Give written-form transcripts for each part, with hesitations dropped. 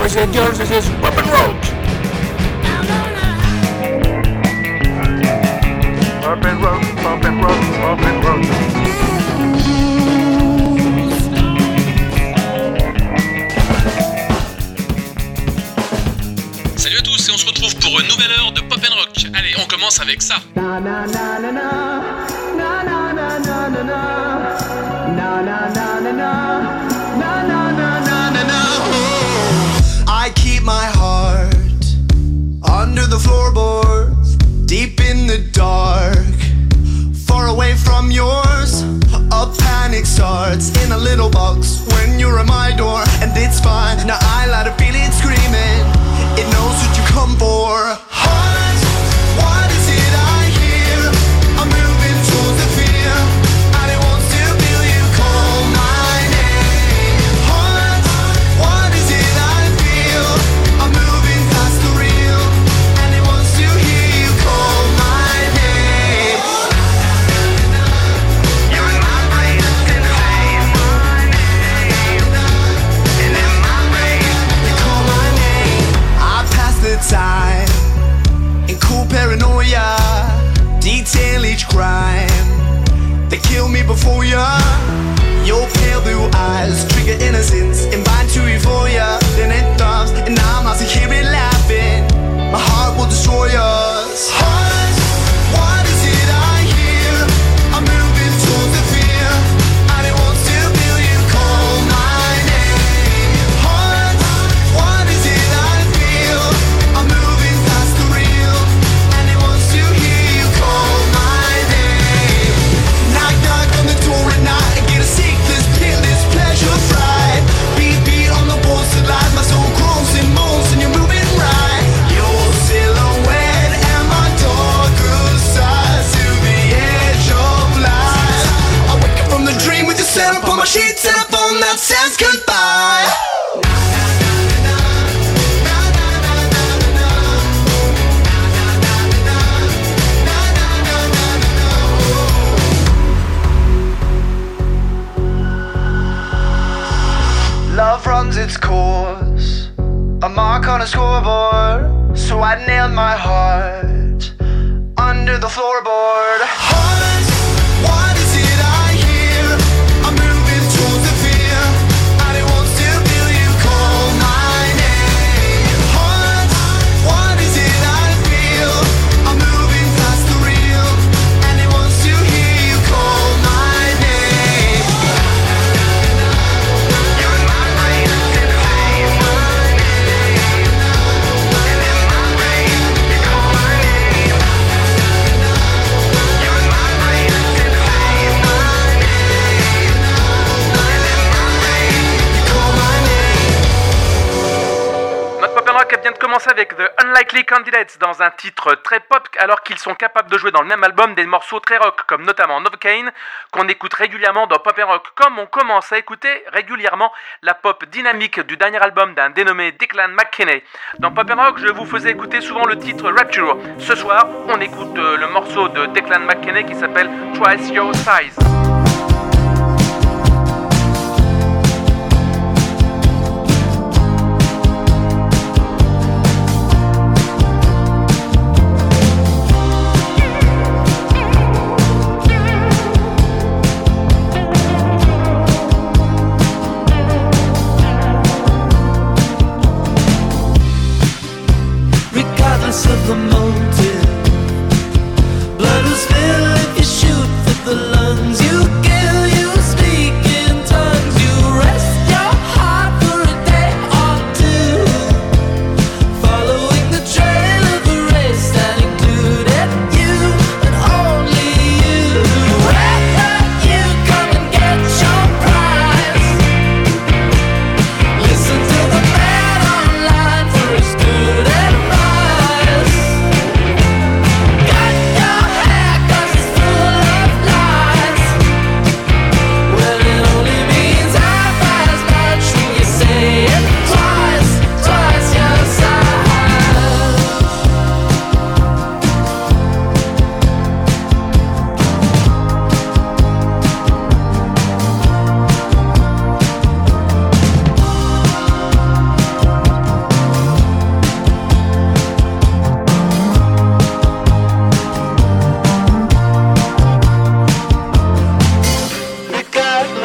boys and girls, this is Pop and Rock. Pop and Rock, Pop and Rock, Pop and Rock. Salut à tous et on se retrouve pour une nouvelle heure de Pop and Rock. Allez, on commence avec ça. Na na na na na na na na na na na na na na na na na na na na. I keep my heart under the floorboards, deep in the dark, far away from yours. A panic starts in a little box when you're at my door, and it's fine. Now I let it feel it screaming. It knows what you come for. Heart, what is it I hear? I'm moving towards the fear, and it wants to feel you call my name. Heart, what is it I feel? I'm moving past the real, and it wants to hear you call my name. You're in my brain, it's insane. My name, and in my brain, you call my name. I pass the time in cool paranoia, detail each crime. They kill me before ya. Your pale blue eyes trigger innocence, invite to euphoria. Then it throbs, and now I'm out to hear it laughing. My heart will destroy us. Heart, what is it I hear? I'm moving towards the fear, and it wants to feel you call my name. Heart, what is it I feel? I'm moving past the real, and it wants to hear you call my name. Knock, knock on the door at night, and get a sick, this pit, this pleasure fright. Beat, beat on the walls to light, my soul groans and moans, and you're moving right. Your silhouette and my darker side to the edge of life. I wake up from the dream with your set up on my sheets and a phone that says goodbye. Love runs its course, a mark on a scoreboard. So I nailed my heart under the floorboard. Heart, what is it I hear? I'm moving towards the fear, and it wants to feel you call my name. Heart, what is it I feel? I'm moving past the real, and it wants to hear you call my name. You're in my brain, it's insane. My name, and in my brain, you call my name. You're in my brain, it's insane. My name, and in my brain, you call my name. Notre Pop and Rock vient de commencer avec The Unlikely Candidates dans un titre très pop, alors qu'ils sont capables de jouer dans le même album des morceaux très rock, comme notamment Novocaine, qu'on écoute régulièrement dans Pop and Rock, comme on commence à écouter régulièrement la pop dynamique du dernier album d'un dénommé Declan McKinney. Dans Pop and Rock, je vous faisais écouter souvent le titre Rapture. Ce soir, on écoute le morceau de Declan McKinney qui s'appelle Twice Your Size. Regardless of the motive, blood will spill if you shoot for the lungs. You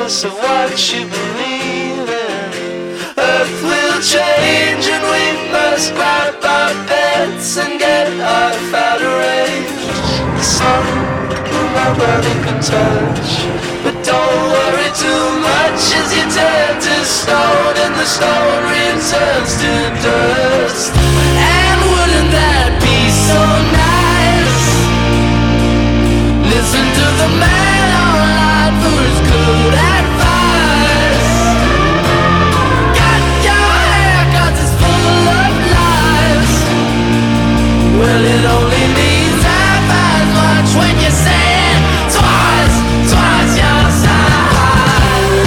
regardless of what you believe in. Earth will change and we must grab our beds and get off out of range. The sun will my brother can touch, but don't worry too much as you turn to stone and the stone returns to dust. And wouldn't that be so nice? Listen to the man online for his good advice. Cut your hair 'cause it's full of lies. Well, it only needs half as much when you say it twice your size.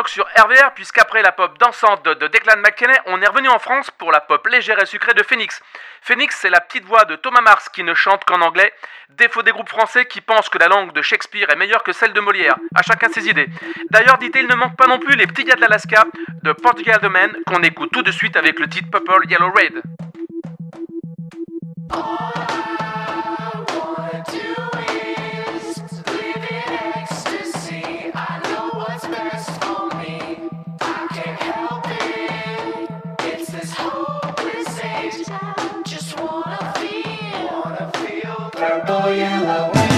l'époque sur RVR, puisqu'après la pop dansante de Declan McKenney, on est revenu en France pour la pop légère et sucrée de Phoenix. Phoenix, c'est la petite voix de Thomas Mars qui ne chante qu'en anglais, défaut des groupes français qui pensent que la langue de Shakespeare est meilleure que celle de Molière. À chacun ses idées. D'ailleurs, dit-il, il ne manque pas non plus les petits gars de l'Alaska de Portugal the Man qu'on écoute tout de suite avec le titre Purple Yellow Red. Purple, yellow, red.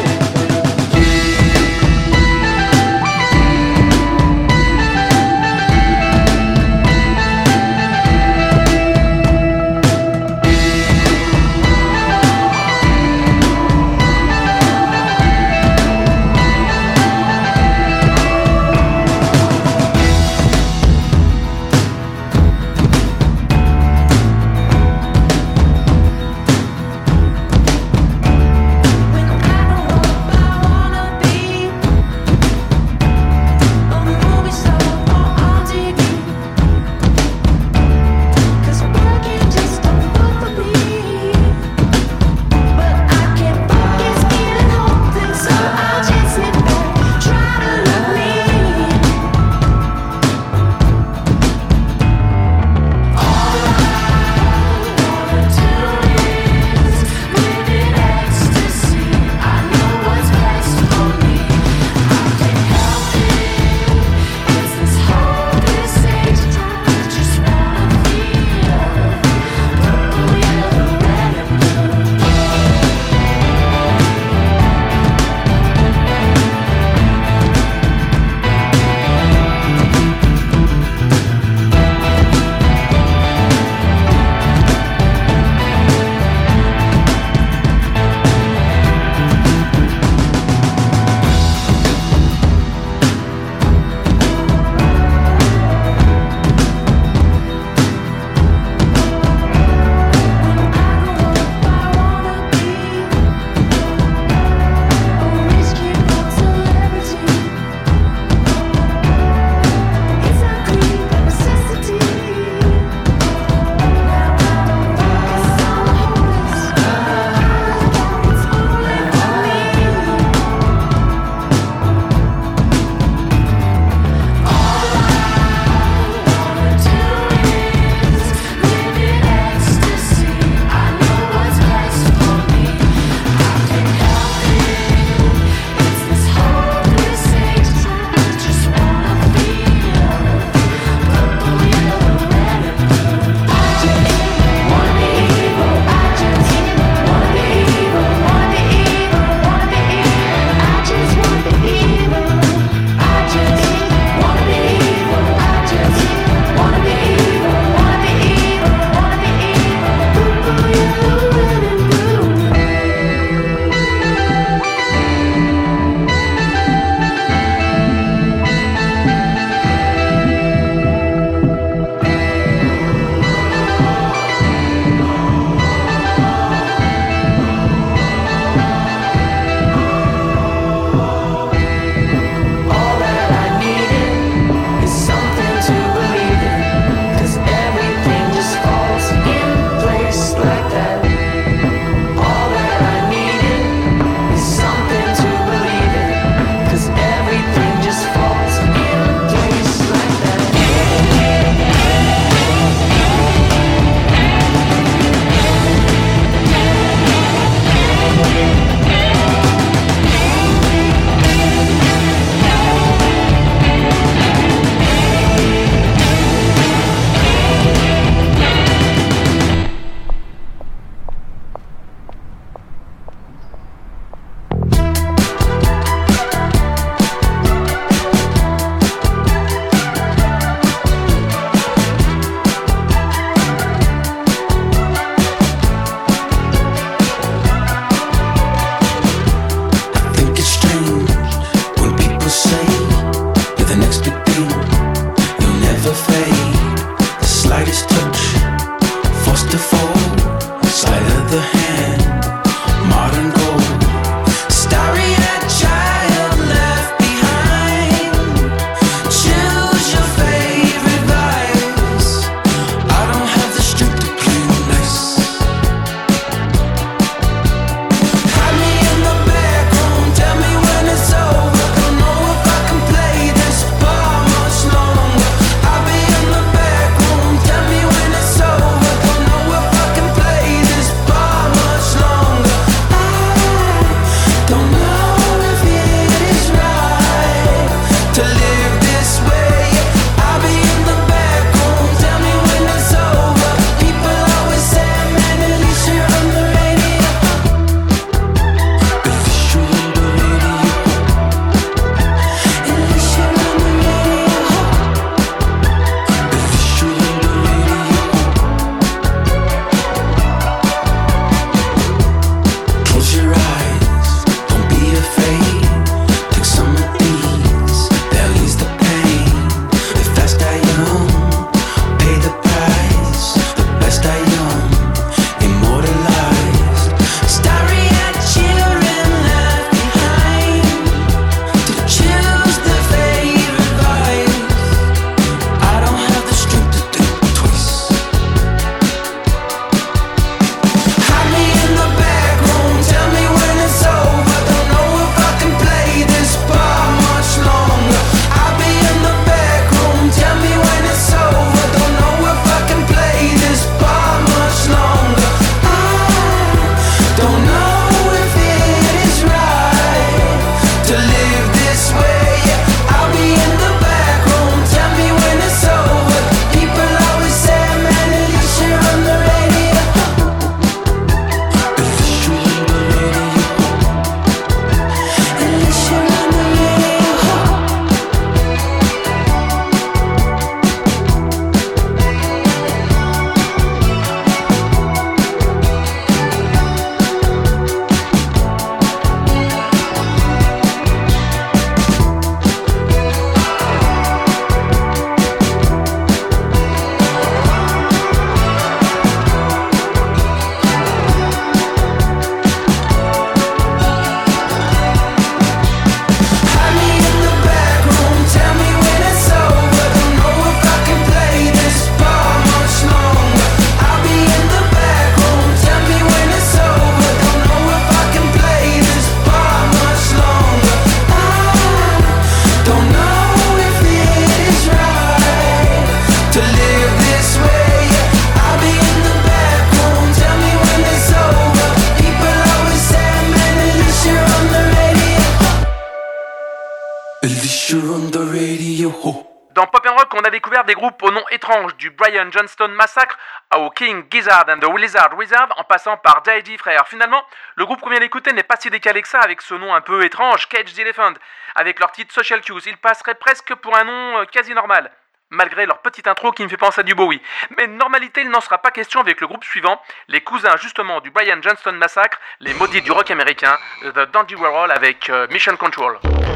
Dans Pop & Rock, on a découvert des groupes au nom étrange, du Brian Johnston Massacre au King Gizzard and the Lizard Wizard, en passant par J.D. Frères. Finalement, le groupe qu'on vient d'écouter n'est pas si décalé que ça avec ce nom un peu étrange, Cage the Elephant. Avec leur titre Social Cues, ils passeraient presque pour un nom quasi normal, malgré leur petite intro qui me fait penser à du Bowie. Mais normalité, il n'en sera pas question avec le groupe suivant, les cousins justement du Brian Johnston Massacre, les maudits du rock américain, The Dandy Warhol avec Mission Control.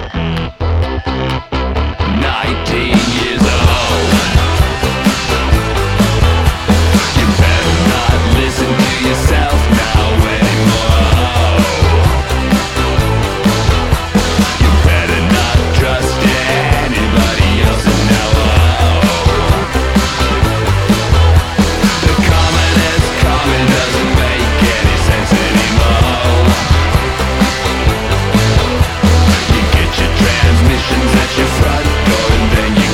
19 years old. You better not listen to yourself now anymore. You better not trust anybody else now. The coming is coming doesn't make any sense anymore. You get your transmissions at your front door and then you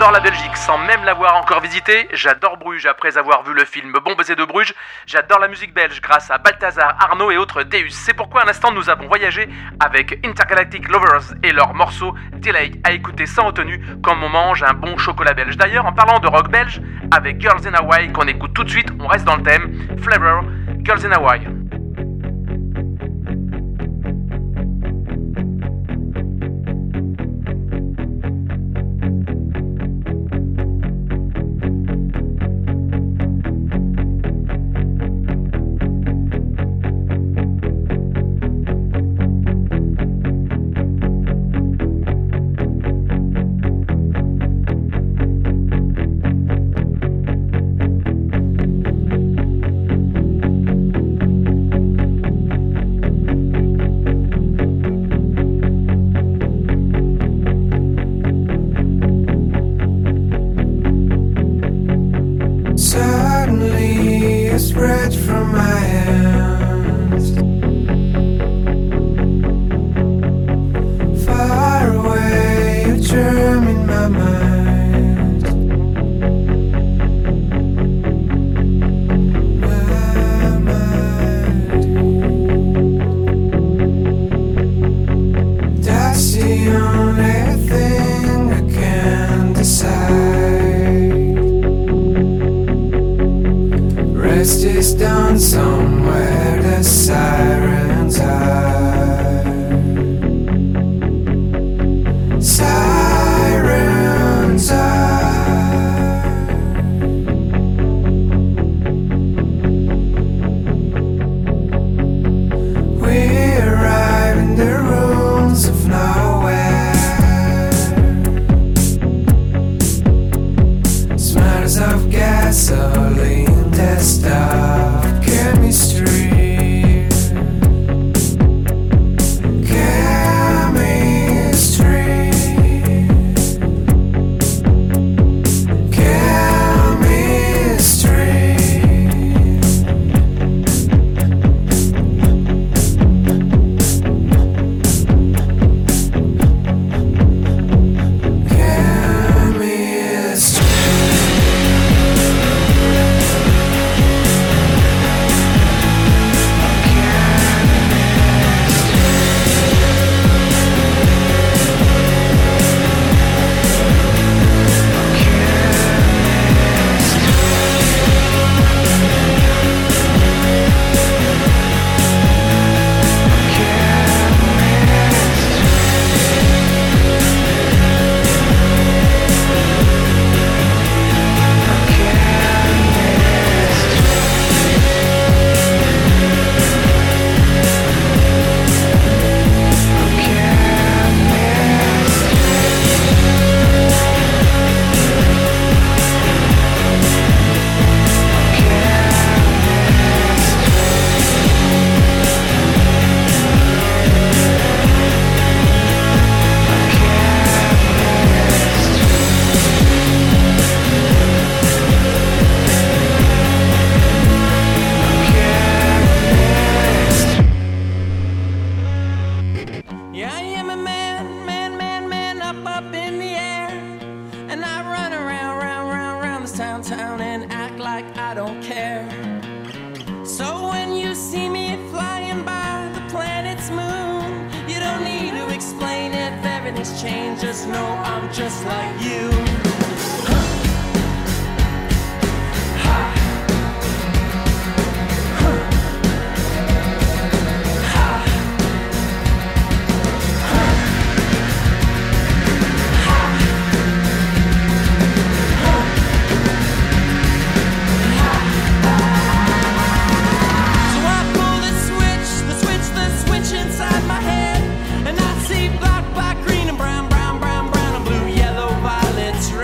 J'adore la Belgique sans même l'avoir encore visitée. J'adore Bruges après avoir vu le film Bon baiser de Bruges. J'adore la musique belge grâce à Balthazar, Arnaud et autres Deus. C'est pourquoi à l'instant nous avons voyagé avec Intergalactic Lovers et leur morceau Delay à écouter sans retenue comme on mange un bon chocolat belge. D'ailleurs, en parlant de rock belge, avec Girls in Hawaii qu'on écoute tout de suite, on reste dans le thème. Flavor, Girls in Hawaii. Suddenly it spread from my hands, far away, a germ in my mind. My mind. That's the only thing I can decide. Rest is done somewhere, the sirens hide. Sirens hide. We arrive in the ruins of nowhere. Smells of gasoline, test of chemistry. Chemistry. Chemistry. Chemistry. Yeah, I am a man up in the air. And I run around this town and act like I don't care. So when you see me flying by the planet's moon, you don't need to explain if everything's changed, just know I'm just like you. Inside my head, and I see black, green, and brown, and blue, yellow, violets, red.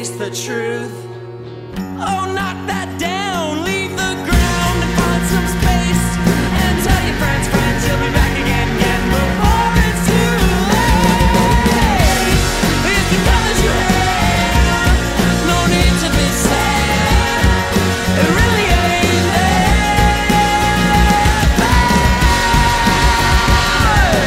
face the truth. Oh, knock that down, leave the ground and find some space, and tell your friends, you'll be back again before it's too late. It's the colors you have, no need to be sad. It really ain't that bad.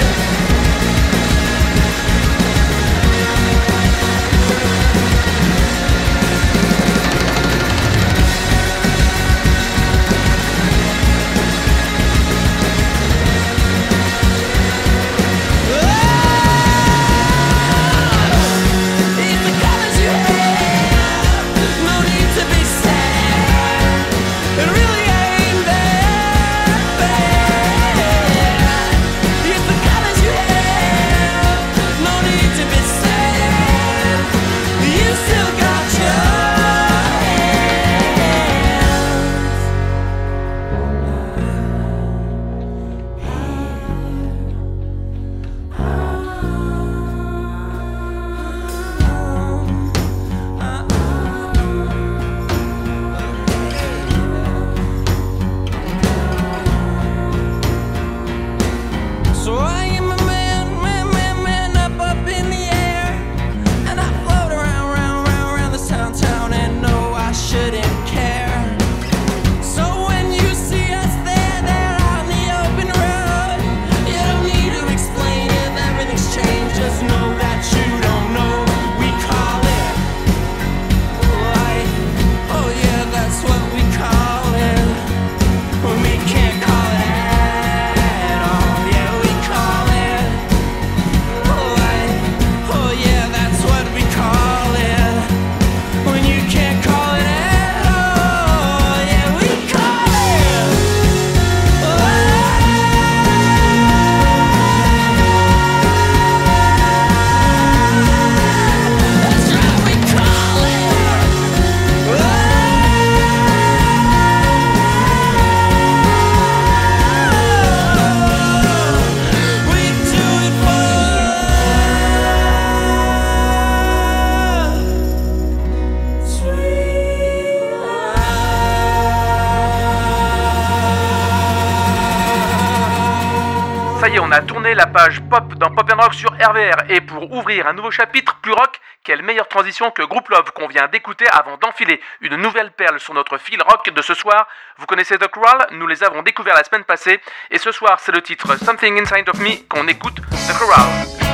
Ça y est, on a tourné la page pop dans Pop & Rock sur RVR. Et pour ouvrir un nouveau chapitre plus rock, quelle meilleure transition que Group Love qu'on vient d'écouter avant d'enfiler une nouvelle perle sur notre fil rock de ce soir. Vous connaissez The Corral, nous les avons découverts la semaine passée. Et ce soir, c'est le titre Something Inside of Me qu'on écoute, The Corral.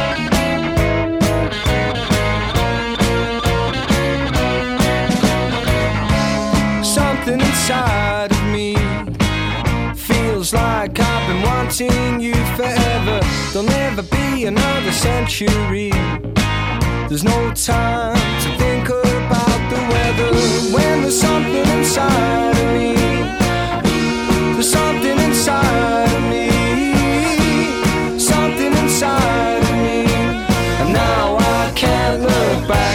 Something inside of me feels like I've been wanting you forever. There'll never be another century. There's no time to think about the weather. When there's something inside of me, there's something inside of me, something inside of me, and now I can't look back.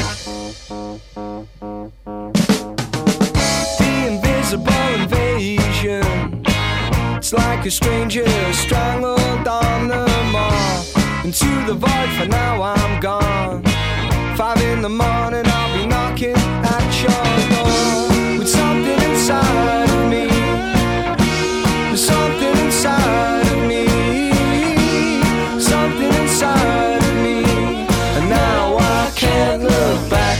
Invasion, it's like a stranger strangled on the mall. Into the void, for now I'm gone. 5 in the morning, I'll be knocking at your door. With something inside of me, there's something inside of me, something inside of me, and now I can't look back.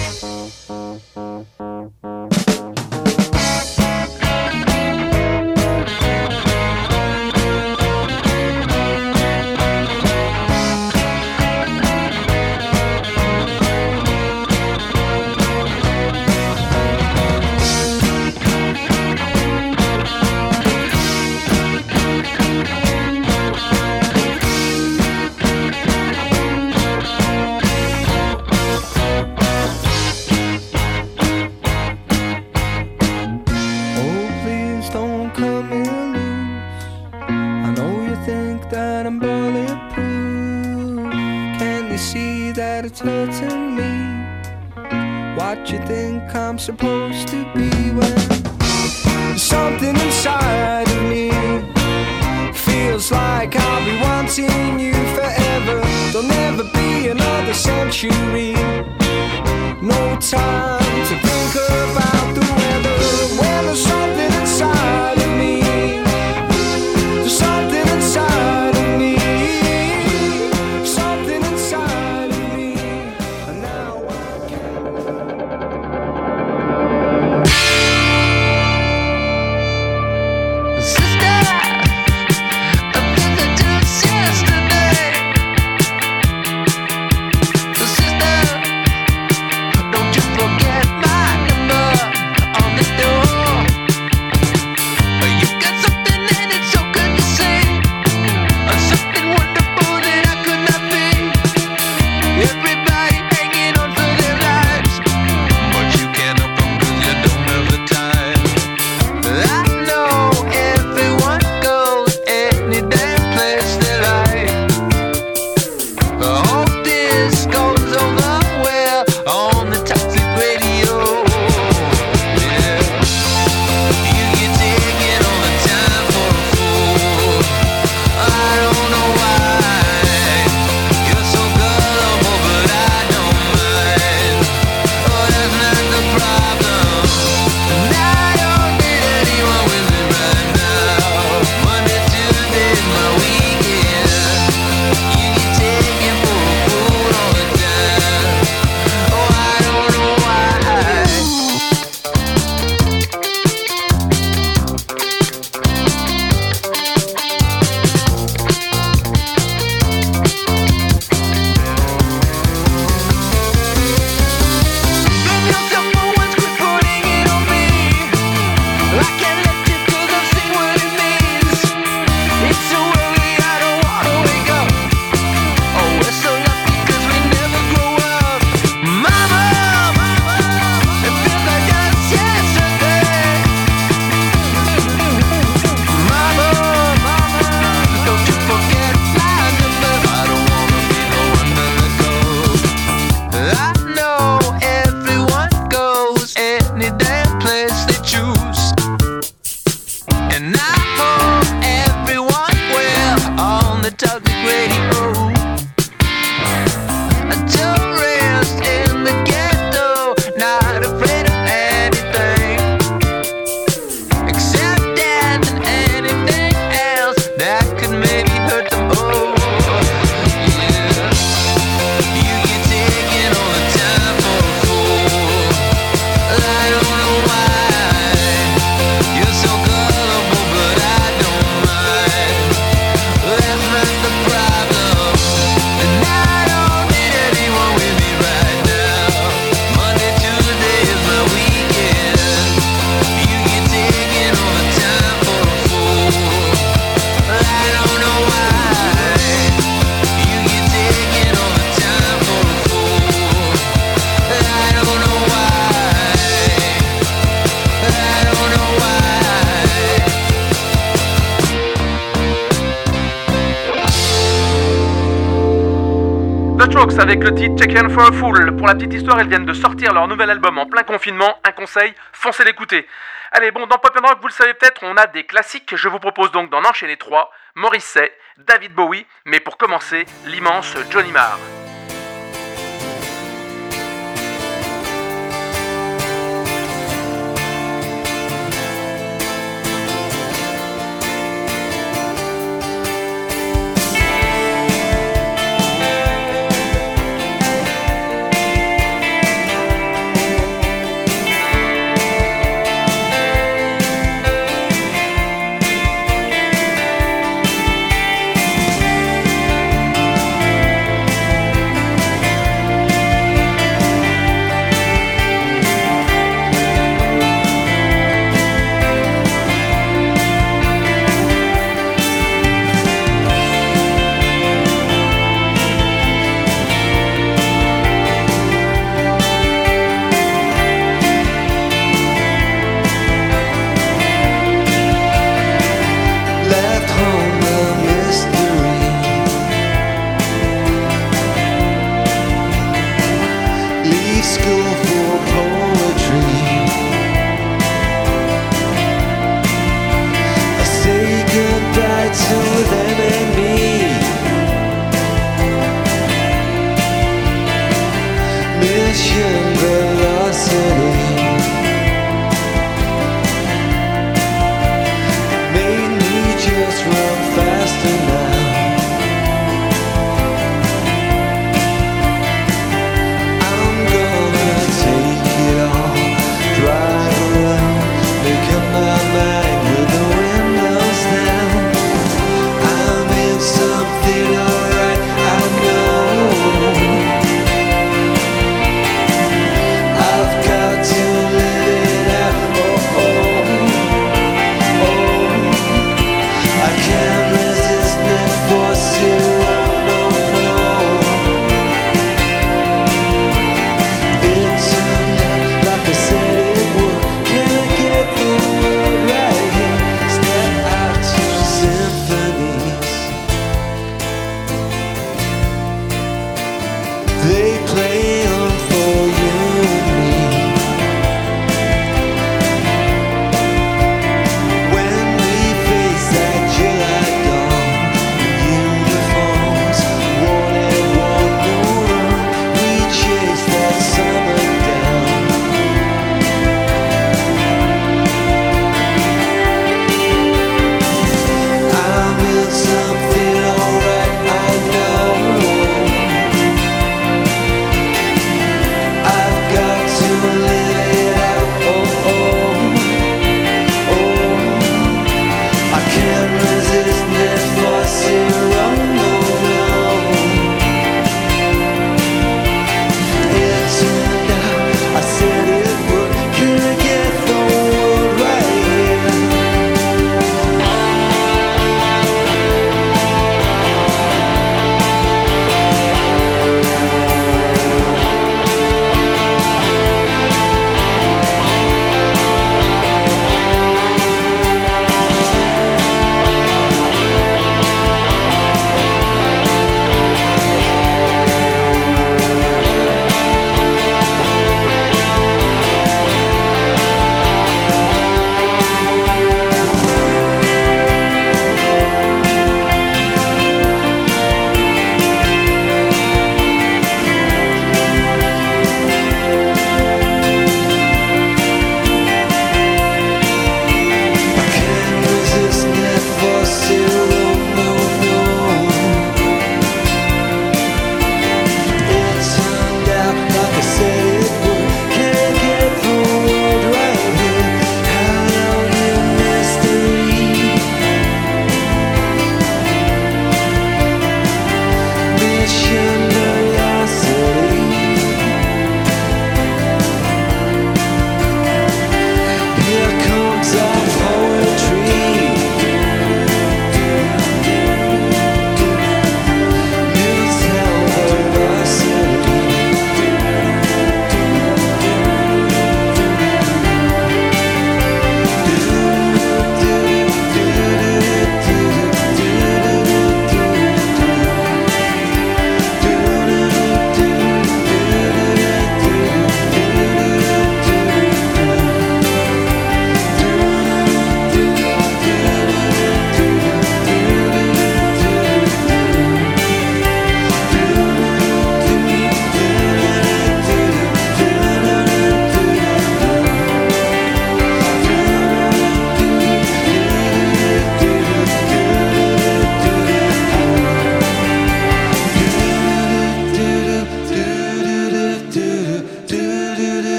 Hurting me. What you think I'm supposed to be when there's something inside of me feels like I'll be wanting you forever. There'll never be another century. No time Strokes avec le titre Taken for a Fool. Pour la petite histoire, ils viennent de sortir leur nouvel album en plein confinement. Un conseil, foncez l'écouter. Allez, bon, dans Pop & Rock, vous le savez peut-être, on a des classiques. Je vous propose donc d'en enchaîner 3. Morrissey, David Bowie, mais pour commencer, l'immense Johnny Marr.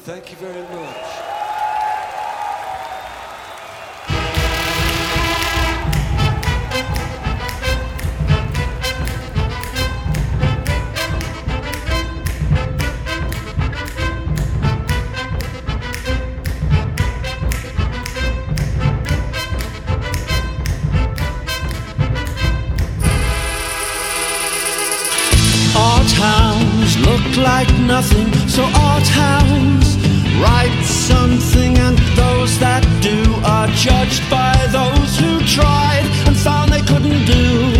Thank you very much. Our towns look like nothing, so our towns write something, and those that do are judged by those who tried and found they couldn't do.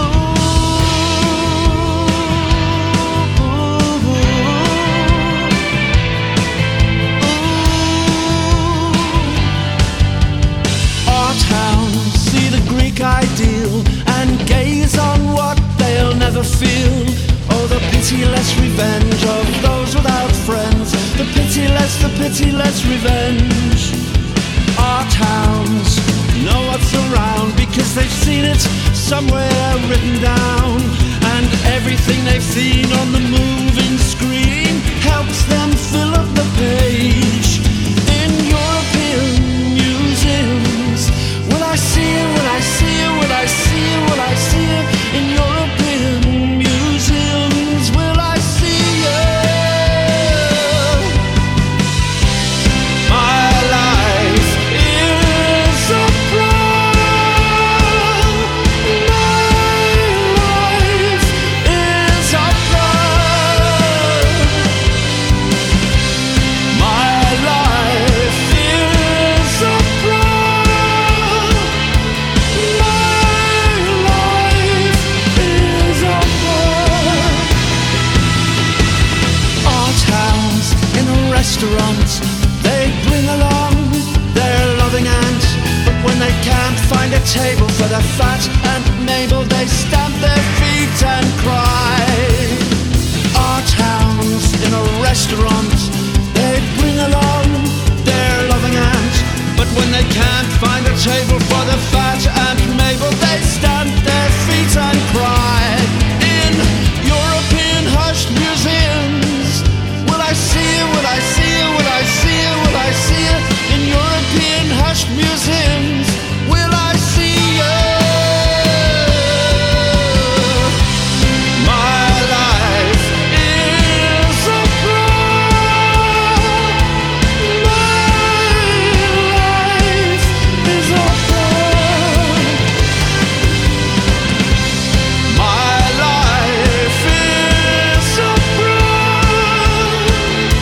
Our towns see the Greek ideal and gaze on what they'll never feel. Oh, the pitiless revenge of those without friends. The pitiless revenge. Our towns know what's around because they've seen it somewhere written down. And everything they've seen on the moving screen helps them fill up the page. In European museums, will I see it, will I see it, will I see it, will I see it? In European museums, will I see it? My life is a prayer. My life is a prayer. My life is a prayer. My life is a prayer. Our towns in a restaurant, they bring along their loving aunt, but when they can't find a table for their fat Aunt Mabel, they stamp their feet and cry. Our towns in a restaurant, they bring along their loving aunt, but when they can't find a table for the fat Aunt Mabel, they stamp their feet and cry. In European hushed museums, will I see it, will I see it, will I see it, will I see it? In European hushed museums, will I see it? My life is a prayer. My life is a prayer. My life is a prayer.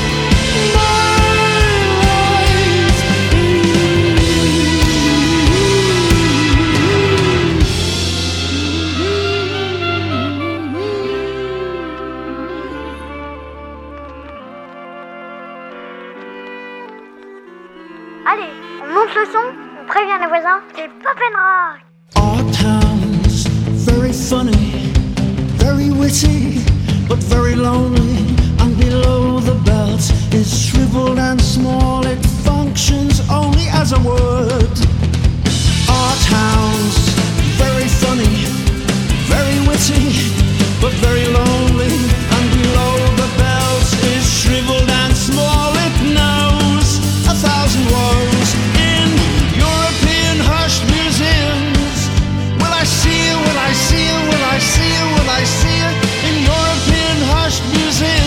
Allez, on monte le son, on prévient les voisins, c'est Pop and Rock. Our town's very funny, very witty, but very lonely. And below the belt is shriveled and small. It functions only as a word. Our town's very funny, very witty, but very lonely. And below the belt is shriveled and small. It knows 1,000 woes. In European hushed museums, will I see it, will I see it, will I see it, will I see it? In European hushed museums,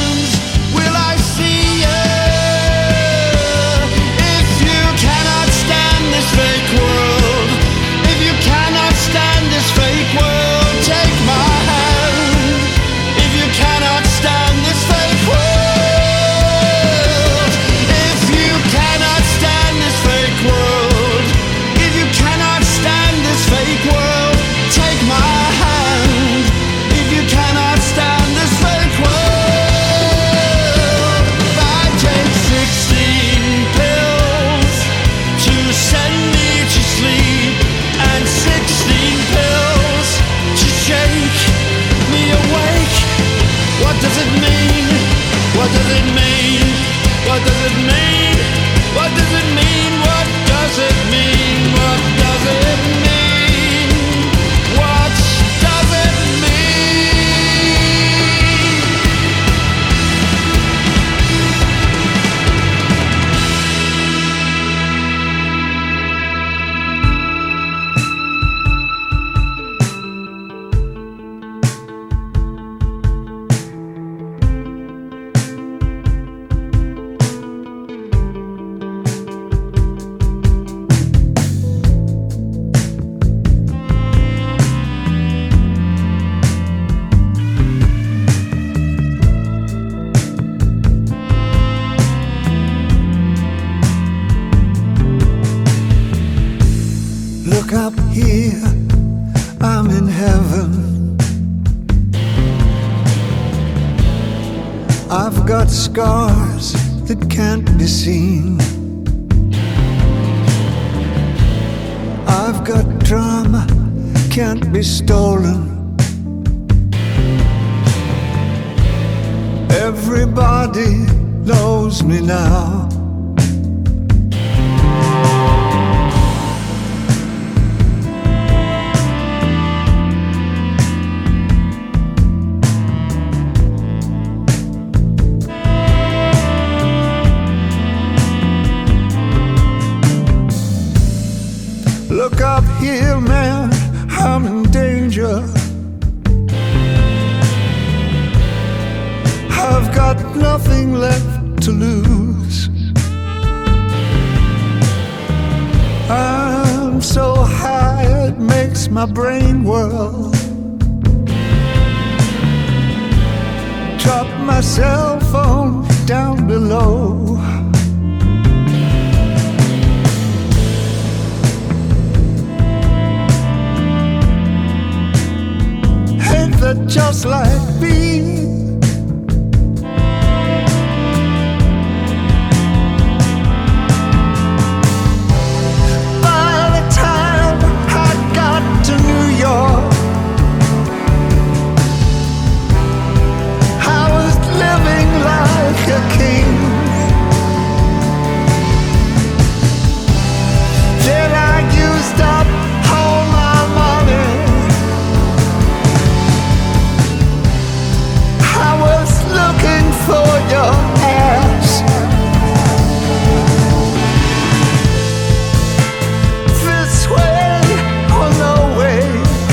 Look up here, I'm in heaven. I've got scars that can't be seen. I've got drama, can't be stolen. Everybody knows me now. Look up here, man, I'm in danger. I've got nothing left to lose. I'm so high it makes my brain whirl. Drop my cell phone down below. That just like me. By the time I got to New York, I was living like a king. Then I used up all my money. I was looking for your ass. This way or no way.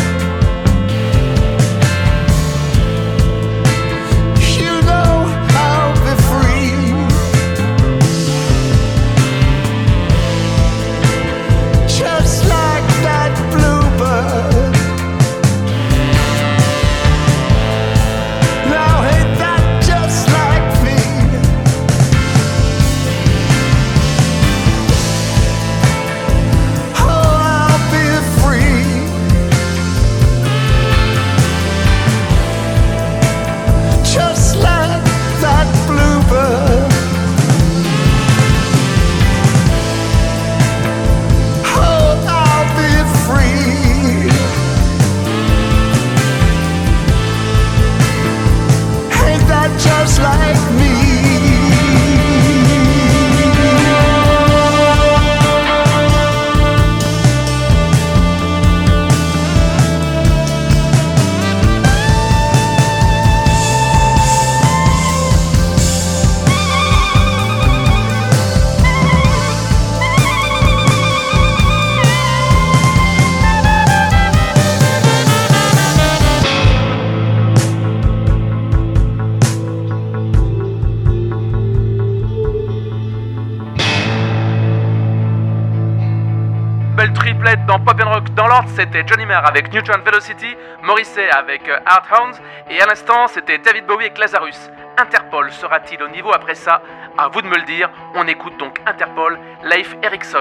You know I'll be free. Just like that bluebird. Now ain't that just like me? Oh, I'll be free. Just like that bluebird. Oh, I'll be free. Ain't that just like me? Belle triplette dans Pop and Rock. Dans l'ordre, c'était Johnny Marr avec Neutron Velocity, Morrissey avec Art Hounds, et à l'instant, c'était David Bowie avec Lazarus. Interpol sera-t-il au niveau après ça? À vous de me le dire. On écoute donc Interpol, Leif Erikson.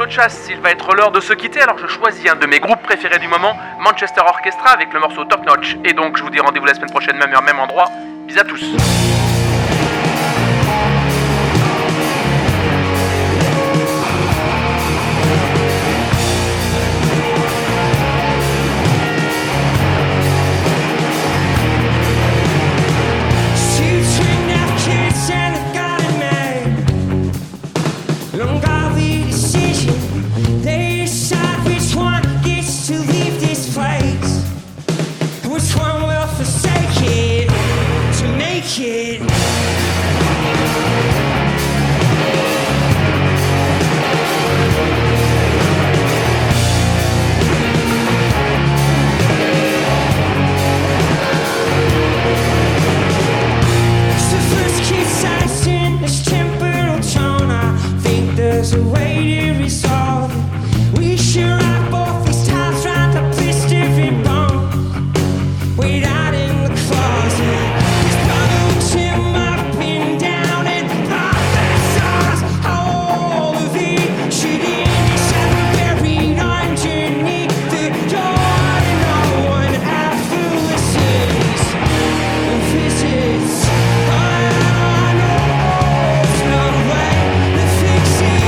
de chasse, il va être l'heure de se quitter, alors je choisis un de mes groupes préférés du moment, Manchester Orchestra, avec le morceau Top Notch. Et donc je vous dis rendez-vous la semaine prochaine, même heure, même endroit. Bisous à tous. There's a way to resolve it. We should wrap both these times round the twist every bone. Wait out in the closet. This bottle Tim up and down and prophesies all of it should end except buried underneath the door. And no one ever listens or visits. I know there's no way to fix it.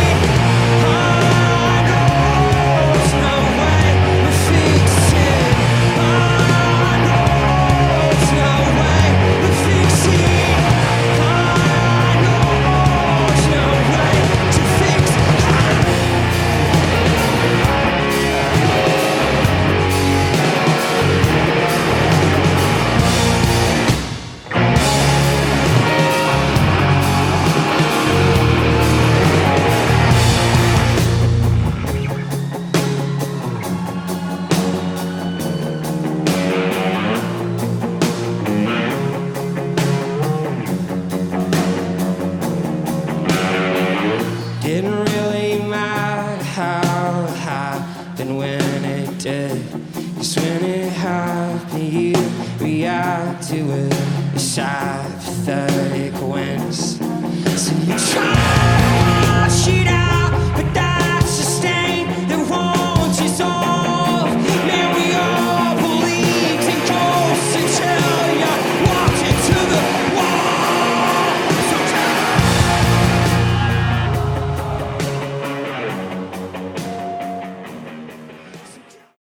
Didn't really matter how it happened when it did. Cause when it happened, you react to it. It's apathetic when it's